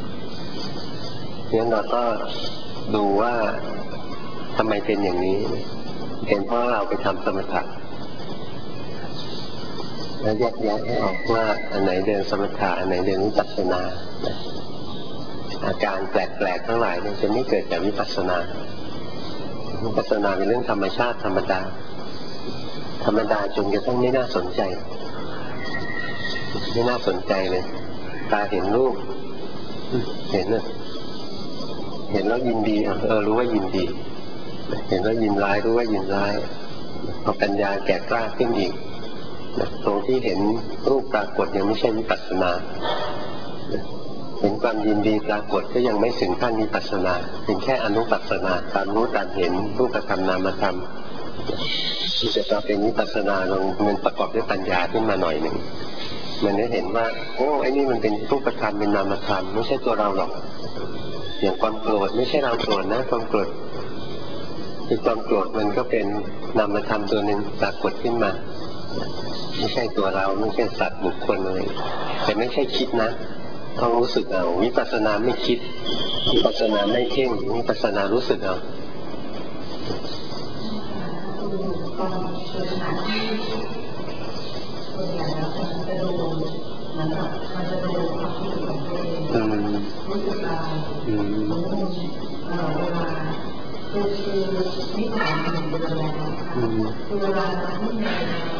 S1: งั้นเราก็ดูว่าทำไมเป็นอย่างนี้เป็นเพราะเราไปทำสมถะแล้วแยกแยะให้ออกว่าอันไหนเดินสมถะอันไหนเดินวิปัสสนาอาการแปลกๆทั้งหลายเนี่ยจะไม่เกิดจากวิปัสสนาวิปัสสนาเป็นเรื่องธรรมชาติธรรมดาธรรมดาจนกระทั่งไม่น่าสนใจไม่น่าสนใจเลยตาเห็นรูปเห็นเลยเห็นแล้วยินดีเออรู้ว่ายินดีเห็นแล้วยินร้ายรู้ว่ายินร้ายพอปัญญาแก่กล้าขึ้นอีกตรงที่เห็นรูปปรากฏยังไม่ใช่วิปัสสนาเห็นความยินดีปรากฏก็ยังไม่ถึงขั้นวิปัสสนาเป็นแค่อนุปัสสนาตามรู้ตามเห็นรูปธรรมนามธรรมที่จะเป็นวิปัสสนาลงมันประกอบด้วยปัญญาขึ้นมาหน่อยหนึ่งมันได้เห็นว่าโอ้ไอ้นี่มันเป็นรูปธรรมเป็นนามธรรมไม่ใช่ตัวเราหรอกอย่างความโกรธไม่ใช่เราโกรธนะความโกรธคือความโกรธมันก็เป็นนามธรรมตัวหนึ่งปรากฏขึ้นมาไม่ใช่ตัวเราไม่ใช่สัตว์บุคคลเลยแต่ไม่ใช่คิดนะต้องรู้สึกเอาวิปัสสนาไม่คิดวิปัสสนาไม่เพ่งวิปัสสนารู้สึกเอาอืมอืม
S2: คือคือนิสัยมันเป็นอะไรคือเวลาที่เรา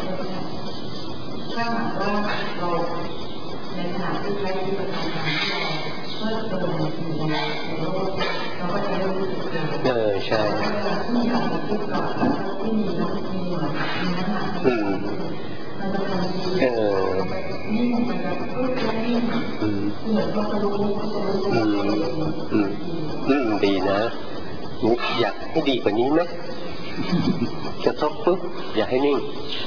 S2: ถ้าหากว่าเราในขณะที่ใช้วิธีการที่เราเมื่อเดินอยู่ในโลกเราก็จะรู้สึกเอ
S1: อใช่
S2: เวลาที่เราคิดต่อที่มีน้ำมีหวานมีน้ำหนัก
S1: อืม
S2: มันจะทำดี
S1: เออ
S2: นี่มันจะพูดแค่นี้เหมือนเขาจะรู้เขาจะรู้อืม
S1: อืมอืมดีนะนี่อยากให้ดีกว่านี้ไหมกระทบปุ๊บอยากให้นิ่ง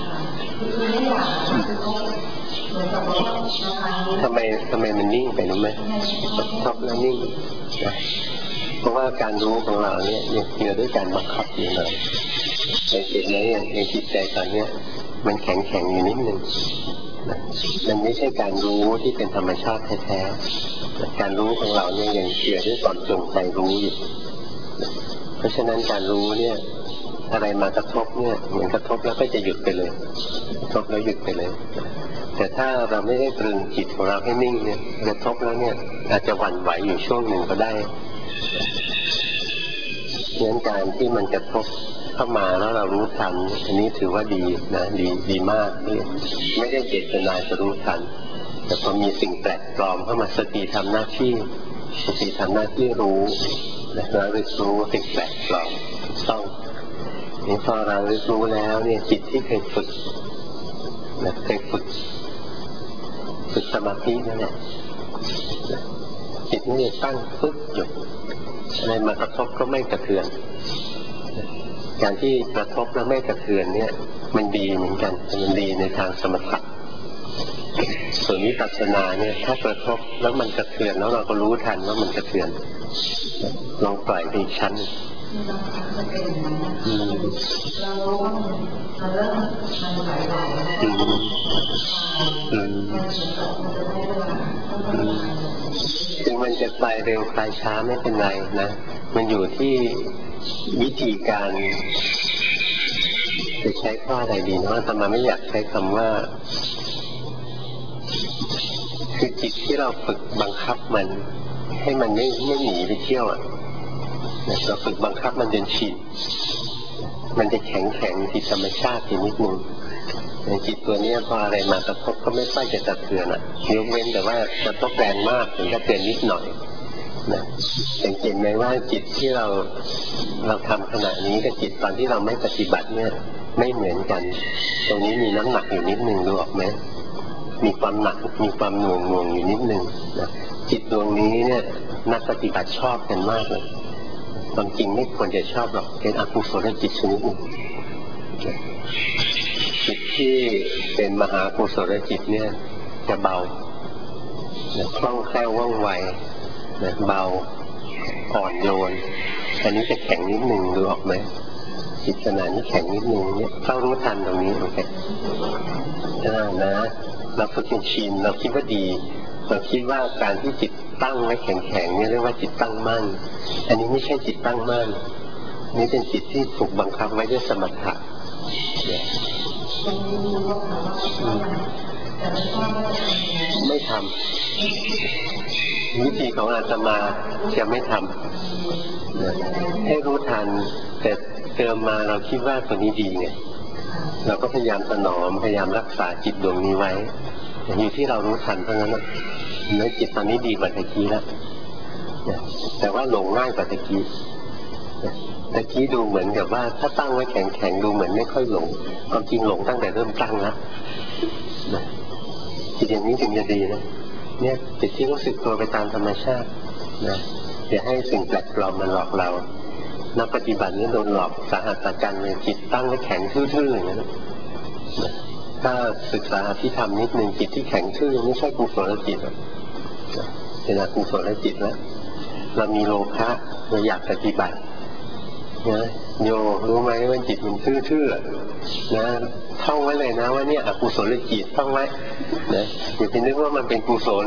S1: ทำไมทำไมมันนิ่งไปรู้ไหมกระทบแล้วนิ่งนะเพราะว่าการรู้ของเราเนี่ยยังเกี่ยวด้วยการบังคับอยู่เลยในจิตนี้ในจิตใจตอนนี้มันแข็งแข็งอยู่นิดนึงมันไม่ใช่การรู้ที่เป็นธรรมชาติแท้ๆการรู้ของเราเนี่ยยังเกี่ยวด้วยความจงใจรู้อยู่เพราะฉะนั้นการรู้เนี่ยอะไรมากระทบเนี่ยมันกระทบแล้วก็จะหยุดไปเลยกระทบแล้วหยุดไปเลยแต่ถ้าเราไม่ได้ตรึงจิตของเราให้นิ่งเนี่ยกระทบแล้วเนี่ยอาจจะหวั่นไหวอยู่ช่วงหนึ่งก็ได้เรื่องการที่มันกระทบเข้ามาแล้วเรารู้ทันอันนี้ถือว่าดีนะดีดีมากที่ไม่ได้เจตนาจะรู้ทันแต่พอมีสิ่งแปลกปลอมเข้ามาสติทำหน้าที่สติทำหน้าที่รู้และเราเรียนรู้สิ่งแปลกปลอมต้องนี่พอเราเรียนรู้แล้วเนี่ยจิตที่เคยฝึกนะเคยฝึกฝึกสมาธินั่นแหละจิตนี่ตั้งปึ๊บหยุดอะไรมากระทบก็ไม่กระเทือนการที่กระทบแล้วไม่กระเทือนเนี่ยมันดีเหมือนกันมันดีในทางสมถะส่วนวิปัสสนาเนี่ยถ้ากระทบแล้วมันกระเทือนแล้วเราก็รู้ทันว่ามันกระเทือนลองปล่อยไปอีกชั้นอืมอืมอืมถึงมันจะไปเร็วไปช้าไม่เป็นไรนะมันอยู่ที่วิธีการจะใช้ข้ออะไรดีเนาะแต่มาไม่อยากใช้คำว่าคือจิตที่เราฝึกบังคับมันให้มันไม่ไม่หนีไปเที่ยวอ่ะเราฝึกบังคับมันจนชินมันจะแข็งแข็งที่ธรรมชาตินิดนึงในจิตตัวนี้พออะไรมากระทบก็ไม่ค่อยจะกระเทือนอ่ะยกเว้นแต่ว่ากระทบแรงมากถึงกระเทือนนิดหน่อยนะสังเกตไหมว่าจิตที่เราเราทำขณะนี้กับจิตตอนที่เราไม่ปฏิบัติเนี่ยไม่เหมือนกันตรงนี้มีน้ำหนักอยู่นิดนึงดูออกไหมมีความหนักมีความหน่วงหน่วงอยู่นิดนึงนะจิตดวงนี้เนี่ยนักปฏิบัติชอบกันมากเลยความจริงไม่ควรจะชอบหรอกเป็นอกุศลจิตชนิดหนึ่งจิตที่เป็นมหากุศลจิตเนี่ยจะเบาคล่องแคล่วว่องไวเบาอ่อนโยนอันนี้จะแข็งนิดหนึ่งดูออกไหมจิตขณะนี้แข็งนิดนึงเนี่ยต้องรู้ทันตรงนี้โอเคอ่านะเราฝึกจนชินเราคิดว่าดีเราคิดว่าการที่จิตตั้งไว้แข็งๆเนี่ยเรียกว่าจิตตั้งมั่นอันนี้ไม่ใช่จิตตั้งมั่นนี่เป็นจิตที่ถูกบังคับไว้ด้วยสมถะไม่ทำวิธีของอาตมาจะไม่ทำให้รู้ทันแต่เติมมาเราคิดว่าตัวนี้ดีไงเราก็พยายามถนอมพยายามรักษาจิตดวงนี้ไว้อยู่ที่เรารู้ทันเท่านั้นแหละเนื้อจิตตอนนี้ดีกว่าตะกี้แล้วแต่ว่าหลงง่ายกว่าตะกี้ตะกี้ดูเหมือนกับว่าถ้าตั้งไว้แข็งๆดูเหมือนไม่ค่อยหลงความจริงหลงตั้งแต่เริ่มตั้งแล้วจิตอย่างนี้ถึงจะดีนะเนี่ยจิตที่รู้สึกตัวไปตามธรรมชาตินะอย่าให้สิ่งแปลกปลอมมันหลอกเรานักปฏิบัตินี่โดนหลอกสาหัสสากันเลยจิตตั้งไว้แข็งทื่อๆอย่างนั้นถ้าศึกษาอภิธรรมนิดนึงจิตที่แข็งทื่อไม่ใช่กุศลจิตเป็นอกุศลจิตแล้วเรามีโลภะเราอยากปฏิบัตินะโยรู้ไหมว่าจิตมันทื่อๆนะท่องไว้เลยนะว่าเนี่ยอกุศลจิตท่องไว้นะอย่าไปนึกว่ามันเป็นกุศล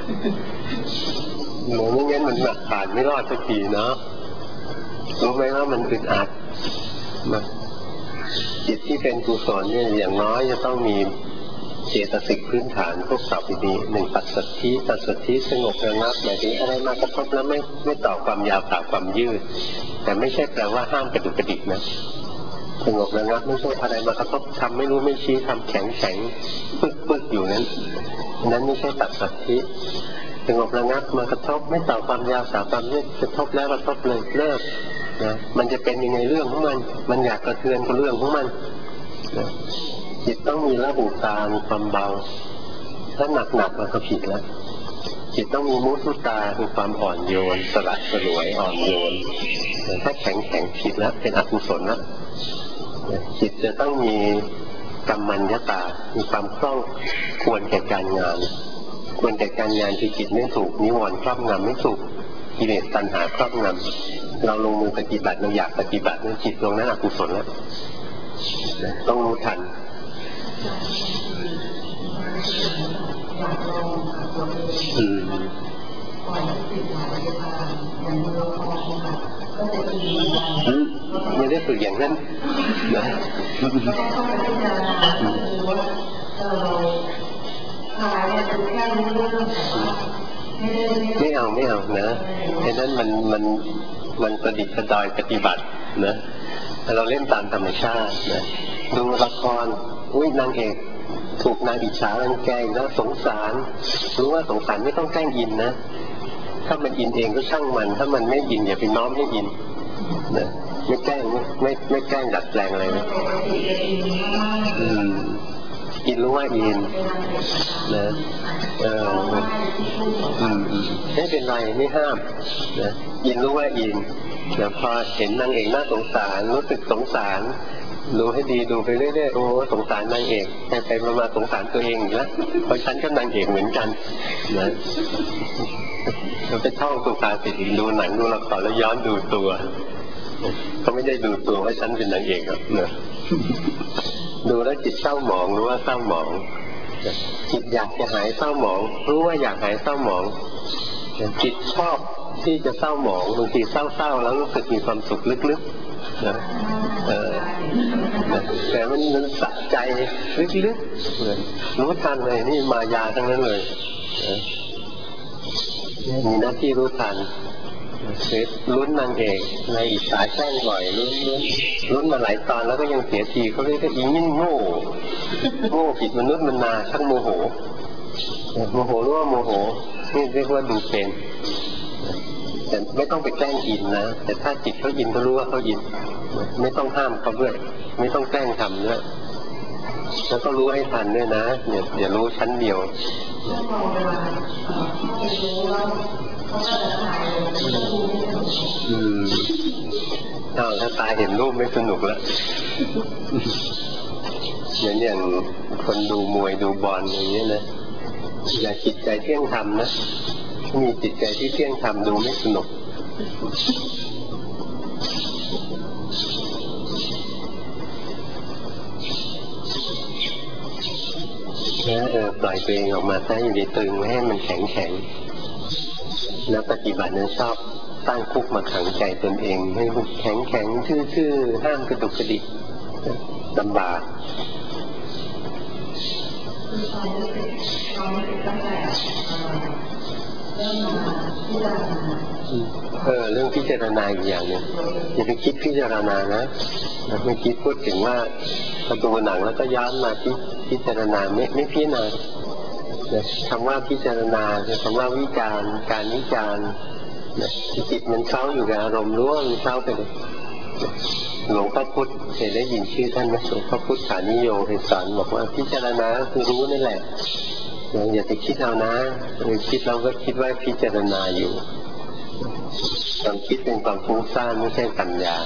S1: หนูไม่งั้นมันหนักผ่านไม่รอดสักทีเนาะรู้ไหมว่ามันอึดอัดนะจิตที่เป็นกุศลเนี่ยอย่างน้อยจะต้องมีเจตสิกพื้นฐานพวกสัพพินีหนึ่งปัสสัทธิปัสสัทธิสงบระงับหมายถึงอะไรมากระทบแล้วไม่ไม่ต่อความยาวต่อความยืดแต่ไม่ใช่แปลว่าห้ามกระดุกกระดิกนะสงบระงับไม่ใช่อะไรมากระทบทำไม่รู้ไม่ชี้ทำแข็งแข็งปึกปึกอยู่นั้นนั้นไม่ใช่ปัสสัทธิสงบระงับมากระทบไม่ต่อความยาวต่อความยืดกระทบแล้วกระทบเลยเลิกนะมันจะเป็นยังไงเรื่องของมันมันอยากกระเทือนก็เรื่องของมันนะจิตต้องมีระบุตามีความเบาถ้าหนักหนักมันก็ผิดแล้วจิตต้องมีมุทุตาคือความอ่อนโยนสละสลวยอ่อนโยนถ้าแข็งแข็งผิดแล้วเป็นอกุศลแล้วจิตจะต้องมีกัมมัญญตามีความคล่องควรแก่การงานควรแก่การงานที่จิตไม่ถูกนิวรณ์ครอบงำไม่ถูกกิเลสตัณหาครอบงำเราลงมือปฏิบัติเราอยากปฏิบัติจิตลงนั้นอกุศลแล้วต้องรู้ทันอืมไม่ได้ฝึกอย่างนั้นนะไม่เอาไม่เอานะไอ้นั้นมันมันมันประดิษฐ์ประดอยปฏิบัตินะเราเล่นตามธรรมชาตินะดูละครอุ้ยนางเอกถูกนางอิจฉารังแกแล้วสงสารรู้ว่าสงสารไม่ต้องแกล้งอินนะถ้ามันอินเองก็ช่างมันถ้ามันไม่อินอย่าไปน้อมให้อินนะไม่แกล้งไม่ไม่แกล้งดัดแปลงอะไรนะอืมอินรู้ว่าอินนะเอออืมอืมไม่เป็นไรไม่ห้ามนะอินรู้ว่าอินแล้วพอเห็นนางเอกน่าสงสารรู้สึกสงสารดูให้ดีดูไปเรื่อยๆโอ้สงสารนางเอกไปไปมาสงสารตัวเองอีกแล้วเพราะฉันก็นางเอกเหมือนกันนะเราไปท่องสุภาษิตดูหนังดูละครแล้วย้อนดูตัวก็ไม่ได้ดูตัวว่าฉันเป็นนางเอกหรอกเนอะดูแล้วจิตเศร้าหมองรู้ว่าเศร้าหมองจิตอยากจะหายเศร้าหมองรู้ว่าอยากหายเศร้าหมองจิตชอบที่จะเศร้าหมองบางทีเศร้าๆแล้วรู้สึกมีความสุขลึกๆนะเออแต่มันมันสะใจลึกๆรู้ทันเลยนี่มายาทั้งนั้นเลยมีหน้าที่รู้ทันลุ้นนางเอกในอิจฉาแช่งบ่อยลุ้นลุ้นลุ้นมาหลายตอนแล้วก็ยังเสียทีเขาเรียกว่าอีนิ่งโง่โง่ผิดมนุษย์มันนาช่างโมโหโมโหรู้ว่าโมโหนี่เรียกว่าดูเป็นแต่ไม่ต้องไปแกล้งอินนะแต่ถ้าจิตเขาอินก็รู้ว่าเขาอินไม่ต้องห้ามเขาด้วยไม่ต้องแกล้งทำด้วยแล้วก็รู้ให้ทันด้วยนะอย่าอย่ารู้ชั้นเดียวอืมเอาถ้าตาเห็นรูปไม่สนุกแล้วอย่างอย่างคนดูมวยดูบอลอย่างนี้นะอย่าจิตใจเที่ยงธรรมนะมีจิตใจที่เที่ยงธรรมดูไม่สนุกนะเออปล่อยตัวเองออกมาซะอยู่ในตึงไม่ให้มันแข็งแข็งแล้วปฏิบัตินั้นชอบสร้างคุกมาขังใจตนเองให้มันแข็งแข็งทื่อๆห้ามกระดุกกระดิกลำบาก
S2: คือความรู้สึกความรู้สึกตั้งแต่เริ่มมาพิจารณา
S1: เออเรื่องพิจารณาอีกอย่างหนึ่งอย่าไปคิดพิจารณานะเมื่อกี้พูดถึงว่าพอดูหนังแล้วก็ย้อนมาที่พิจารณาไม่ไม่พิจารณาคำว่าพิจารณาคือคำว่าวิจารณ์การวิจารณ์จิตมันเข้าอยู่กับอารมณ์ร่วงเข้าไปเลยหลวงพ่อพุธเคยได้ยินชื่อท่านไหมหลวงพ่อพุทธานิโยเคยสอนบอกว่าพิจารณาคือรู้นั่นแหละอย่าไปคิดเอานะคิดเราก็คิดว่าพิจารณาอยู่ความคิดเป็นความฟุ้งซ่านไม่ใช่ปัญญา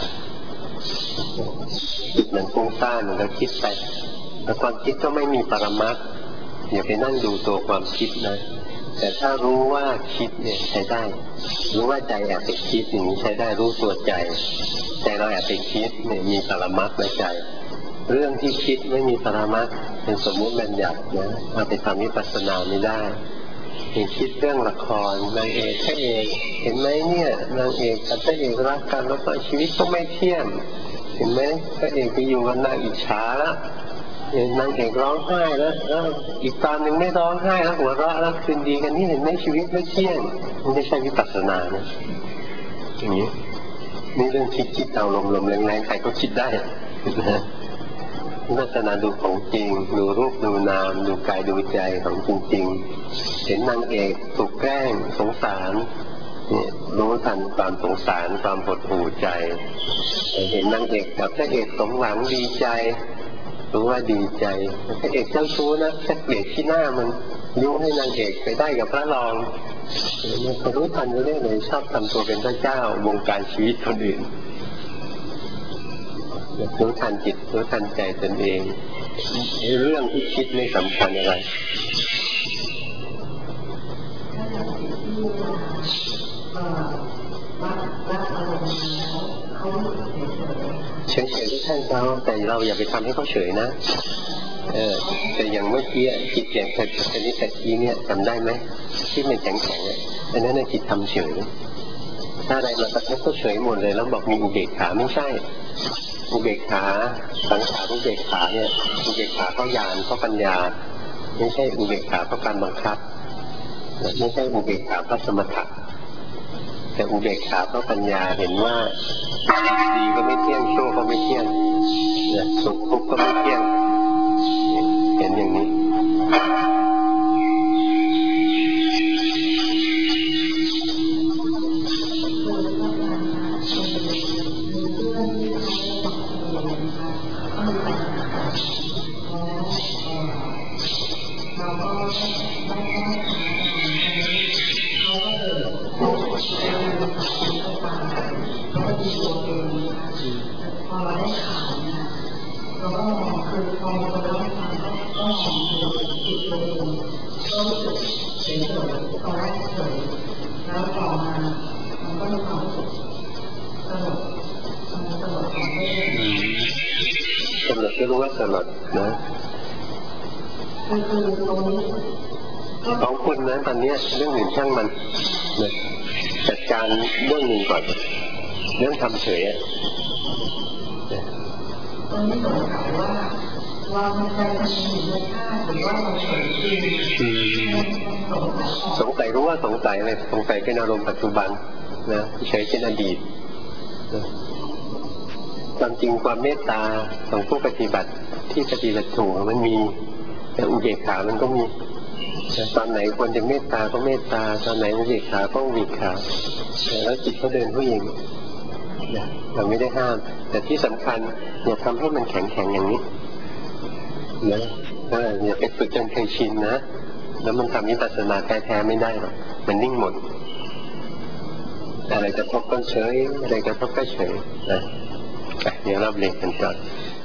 S1: จิตมันฟุ้งซ่านมันก็คิดไปแต่ความคิดก็ไม่มีปรมัตถ์อย่าไปนั่งดูตัวความคิดนะแต่ถ้ารู้ว่าคิดเนี่ยใช้ได้รู้ว่าใจแอบไปคิดอย่างนี้ใช้ได้รู้ตัวใจใจเราแอบไปคิดเนี่ยมีปรมัตถ์ในใจเรื่องที่คิดไม่มีปรมัตถ์เป็นสมมุติบัญญัตินะเอาไปทำวิปัสสนาไม่ได้อย่างคิดเรื่องละครนางเอกพระเอกเห็นไหมเนี่ยนางเอกกับพระเอกรักกันแล้วก็ชีวิตก็ไม่เที่ยงเห็นไหมพระเอกไปอยู่กับนางอิจฉาแล้วนางเอกร้องไห้แล้วอีกตอนหนึ่งไม่ร้องไห้แล้วหัวเราะแล้วคืนดีกันนี่เห็นไหมชีวิตไม่เที่ยงมันไม่ใช่วิปัสสนานะอย่างนี้นี่เรื่องคิดคิดเอาลมๆแรงๆใครก็คิดได้นะวิปัสสนาดูของจริงดูรูปดูนามดูกายดูใจของจริงๆเห็นนางเอกถูกแกล้งสงสารเนี่ยรู้ทันความสงสารความหดหู่ใจเห็นนางเอกกับพระเอกสมหวังดีใจรู้ว่าดีใจพระเอกเจ้าชู้นะแค่เบรกที่หน้ามันยุให้นางเอกไปได้กับพระรองมันรู้ทันอยู่ได้เลยชอบทำตัวเป็นพระเจ้าวงการชีวิตคนอื่นรู้ทันจิตรู้ทันใจตนเองเรื่องที่คิดไม่สำคัญอะไรเฉยๆที่ท่านเขาแต่เราอย่าไปทำให้เขาเฉยนะเออแต่อย่างเมื่อกี้จิตอย่างชนิดตะกี้เนี่ยจำได้ไหมที่มันแข็งๆอ่ะอันนั้นจิตทำเฉยถ้าอะไรมากระทบก็เฉยหมดเลยแล้วบอกมีอุเบกขาไม่ใช่อุเบกขาสังขารอุเบกขาเนี่ยอุเบกขาเพราะญาณเพราะปัญญาไม่ใช่อุเบกขาเพราะการบังคับไม่ใช่อุเบกขาเพราะสมถะแต่อุเบกขาเพราะปัญญาเห็นว่าดีก็ไม่เที่ยงชั่วก็ไม่เที่ยงสุขทุกข์ก็ไม่เที่ยงเห็นอย่างนี้กำหนดก็รู้ว่ากำหนดนะของคุณนะตอนนี้เรื่องอื่นช่างมันนะจัดการเรื่องหนึ่งก่อนเรื่องทำเฉยอ่ะตอนนี้สงสัยว่าว่ามันใจมันมีมูลค่าหรือว่ามันเฉยจริงสงสัยรู้ว่าสงสัยอะไรสงสัยเป็นอารมณ์ปัจจุบันนะเฉยเป็นอดีตความจริงความเมตตาของผู้ปฏิบัติที่ปฏิบัติถูกมันมีแต่อุเบกขามันก็มีตอนไหนควรจะเมตตาก็เมตตาตอนไหนอุเบกขาก็อุเบกขาแล้วจิตเขาเดินผู้หญิงเราไม่ได้ห้ามแต่ที่สำคัญอย่าทำให้มันแข็งแข็งอย่างนี้นะอย่าไปฝึกจนเคยชินนะแล้วมันทำวิปัสสนาแท้ๆไม่ได้หรอกมันนิ่งหมดอะไรจะพบก็เฉยอะไรจะพบก็เฉยนะเดี๋ยวเราเรียนกันก่อน